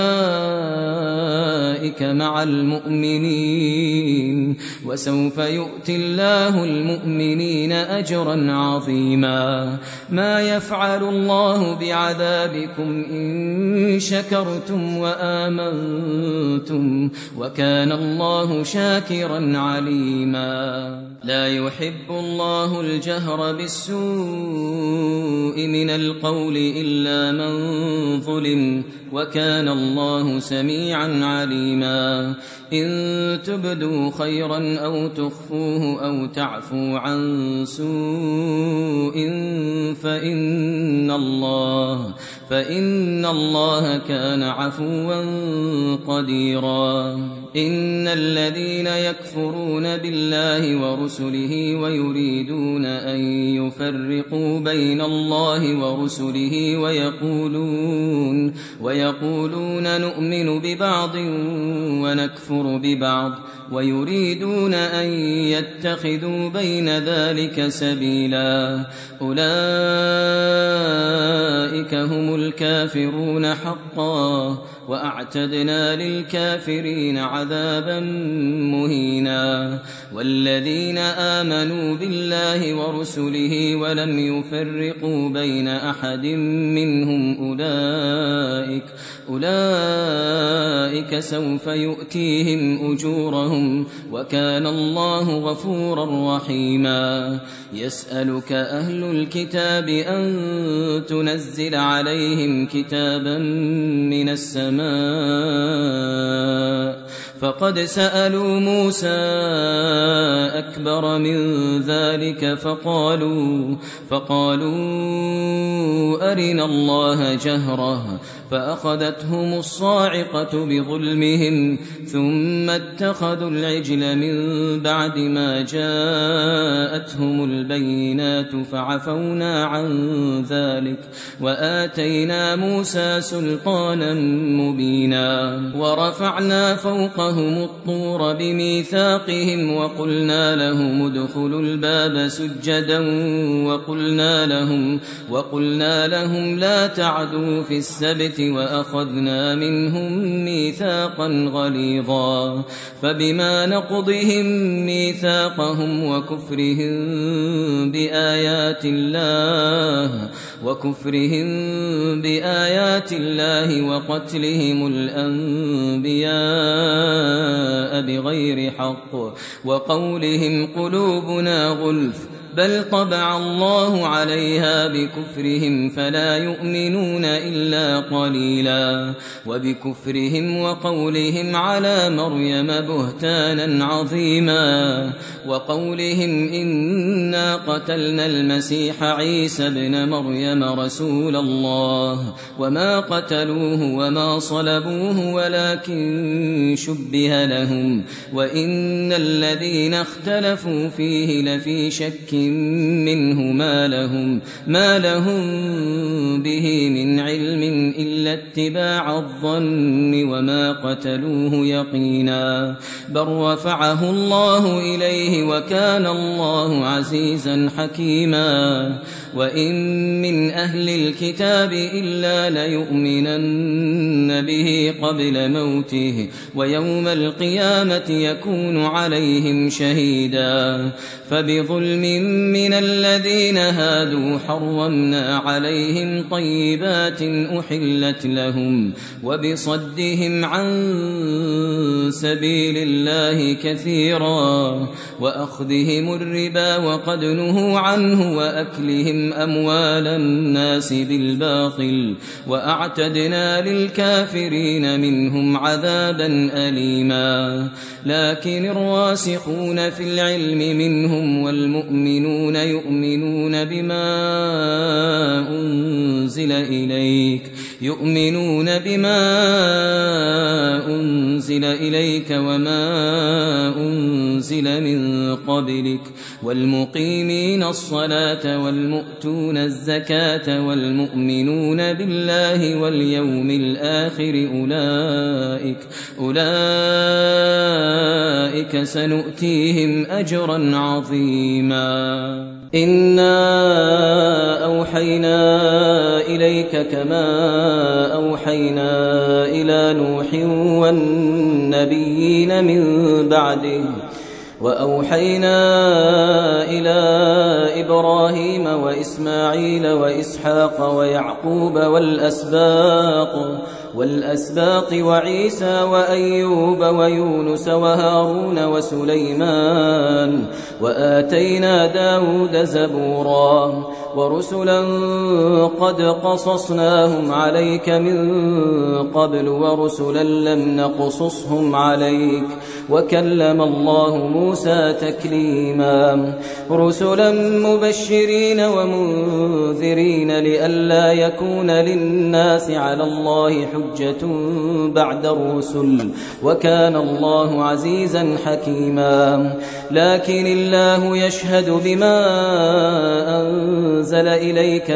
فأولئك مع المؤمنين وسوف يؤتي الله المؤمنين أجرا عظيما ما يفعل الله بعذابكم إن شكرتم وآمنتم وكان الله شاكرا عليما لا يحب الله الجهر بالسوء من القول إلا من ظلم وكان الله سميعا عليما إن تبدوا خيرا أو تخفوه أو تعفوا عن سوء فإن الله كان عفوا قديرا إن الذين يكفرون بالله ورسله ويريدون أن يفرقوا بين الله ورسله ويقولون نؤمن ببعض ونكفر ببعض ويريدون أن يتخذوا بين ذلك سبيلا أولئك هم الكافرون حقا وأعتدنا للكافرين عذابا مهينا والذين آمنوا بالله ورسله ولم يفرقوا بين أحد منهم أولئك سوف يؤتيهم أجورهم وكان الله غفورا رحيما يسألك أهل الكتاب أن تنزل عليهم كتابا من السماء فقد سألوا موسى أكبر من ذلك فقالوا أرنا الله جهرة فأخذتهم الصاعقة بظلمهم ثم اتخذوا العجل من بعد ما جاءتهم البينات فعفونا عن ذلك وآتينا موسى سلطانا مبينا ورفعنا فوقهم الطور بميثاقهم وقلنا لهم ادخلوا الباب سجدا وقلنا لهم لا تعدوا في السبت وأخذنا منهم ميثاقا غليظا فبما نقضهم ميثاقهم وكفرهم بآيات الله وقتلهم الأنبياء بغير حق وقولهم قلوبنا غلف بل طبع الله عليها بكفرهم فلا يؤمنون إلا قليلا وبكفرهم وقولهم على مريم بهتانا عظيما وقولهم إنا قتلنا المسيح عيسى ابن مريم رسول الله وما قتلوه وما صلبوه ولكن شبه لهم وإن الذين اختلفوا فيه لفي شك منه ما لهم به من علم إلا اتباع الظن وما قتلوه يقينا بل رفعه الله إليه وكان الله عزيزا حكيما وإن من أهل الكتاب إلا ليؤمنن به قبل موته ويوم القيامة يكون عليهم شهيدا فبظلم من الذين هادوا حرمنا عليهم طيبات أحلت لهم وبصدهم عن سبيل الله كثيرا وأخذهم الربا وقد نهوا عنه وأكلهم أموال الناس بالباطل وأعتدنا للكافرين منهم عذابا أليما لكن الراسخون في العلم منهم والمؤمنون يؤمنون بما أنزل إليك يؤمنون بما أنزل إليك وما أنزل من قبلك والمقيمين الصلاة والمؤتون الزكاة والمؤمنون بالله واليوم الآخر أولئك سنؤتيهم أجرا عظيما إنا أوحينا إليك كما أوحينا إلى نوح والنبيين من بعده وأوحينا إلى إبراهيم وإسماعيل وإسحاق ويعقوب والأسباط وعيسى وأيوب ويونس وهارون وسليمان وآتينا داود زبورا ورسلا قد قصصناهم عليك من قبل ورسلا لم نقصصهم عليك وكلم الله موسى تكليما رسلا مبشرين ومنذرين لئلا يكون للناس على الله حجة بعد الرسل وكان الله عزيزا حكيما لكن الله يشهد بما أنزل إليك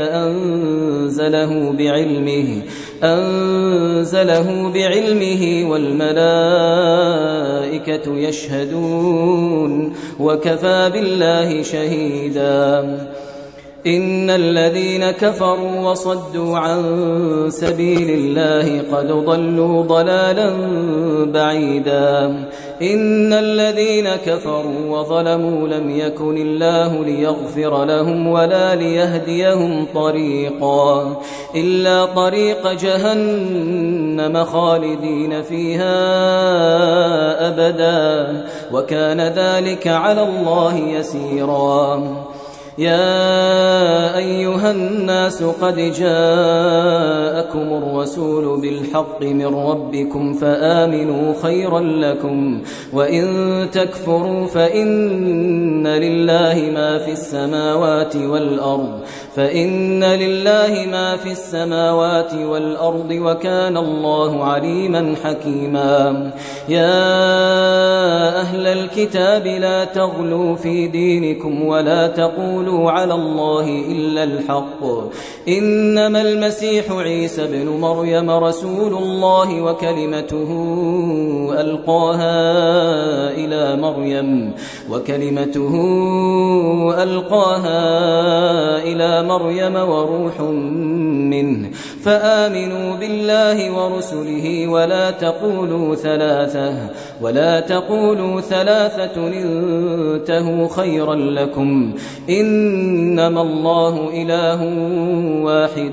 أنزله بعلمه والملائكة يشهدون وكفى بالله شهيدا إن الذين كفروا وصدوا عن سبيل الله قد ضلوا ضلالا بعيدا إن الذين كفروا وظلموا لم يكن الله ليغفر لهم ولا ليهديهم طريقا إلا طريق جهنم خالدين فيها أبدا وكان ذلك على الله يسيرا يا أيها الناس قد جاءكم الرسول بالحق من ربكم فآمنوا خيرا لكم وإن تكفروا فإن لله ما في السماوات والأرض وكان الله عليما حكيما يا أهل الكتاب لا تغلوا في دينكم ولا تقولوا على الله إلا الحق إنما المسيح عيسى بن مريم رسول الله وكلمته ألقاها إلى مريم وروح منه فآمنوا بالله ورسله ولا تقولوا ثلاثة انتهوا خيرا لكم إنما الله إله واحد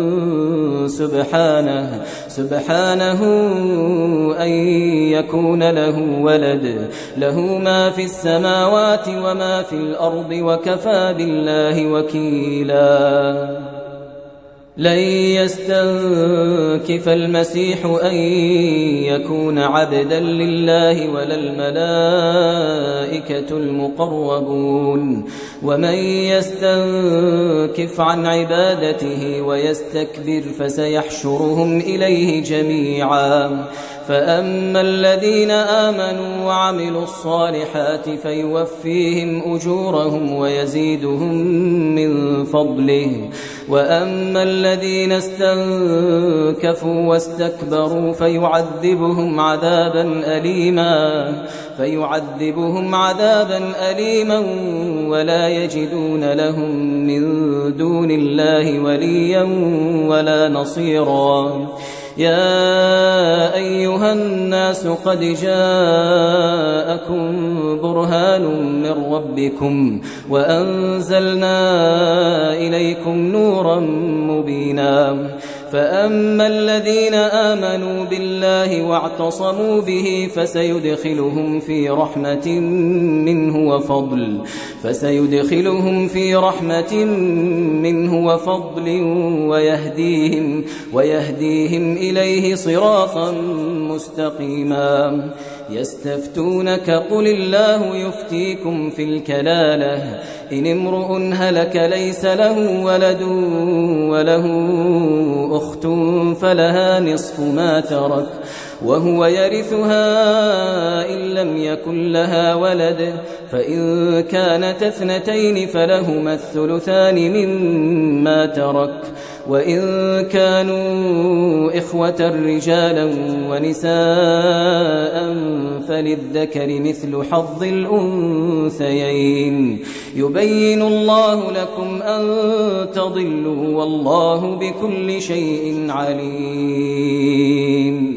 سبحانه أن يكون له ولد له ما في السماوات وما في الأرض وكفى بالله وكيلا لن يستنكف المسيح أن يكون عبدا لله ولا الملائكة المقربون ومن يستنكف عن عبادته ويستكبر فسيحشرهم إليه جميعا فأما الذين آمنوا وعملوا الصالحات فيوفيهم أجورهم ويزيدهم من فضله وأما الذين استنكفوا واستكبروا فيعذبهم عذابا أليما ولا يجدون لهم من دون الله وليا ولا نصيرا يا أيها الناس قد جاءكم برهان من ربكم وأنزلنا إليكم نورا مبينا فأما الذين آمنوا بالله واعتصموا به فسيدخلهم في رحمة منه وفضل ويهديهم إليه صراطا مستقيما يستفتونك قل الله يفتيكم في الكلالة إن امرؤ هلك ليس له ولد وله أخت فلها نصف ما ترك وهو يرثها إن لم يكن لها ولد فإن كانت اثنتين فلهما الثلثان مما ترك وإن كانوا إخوة رجالا ونساء فللذكر مثل حظ الأنثيين يبين الله لكم أن تضلوا والله بكل شيء عليم.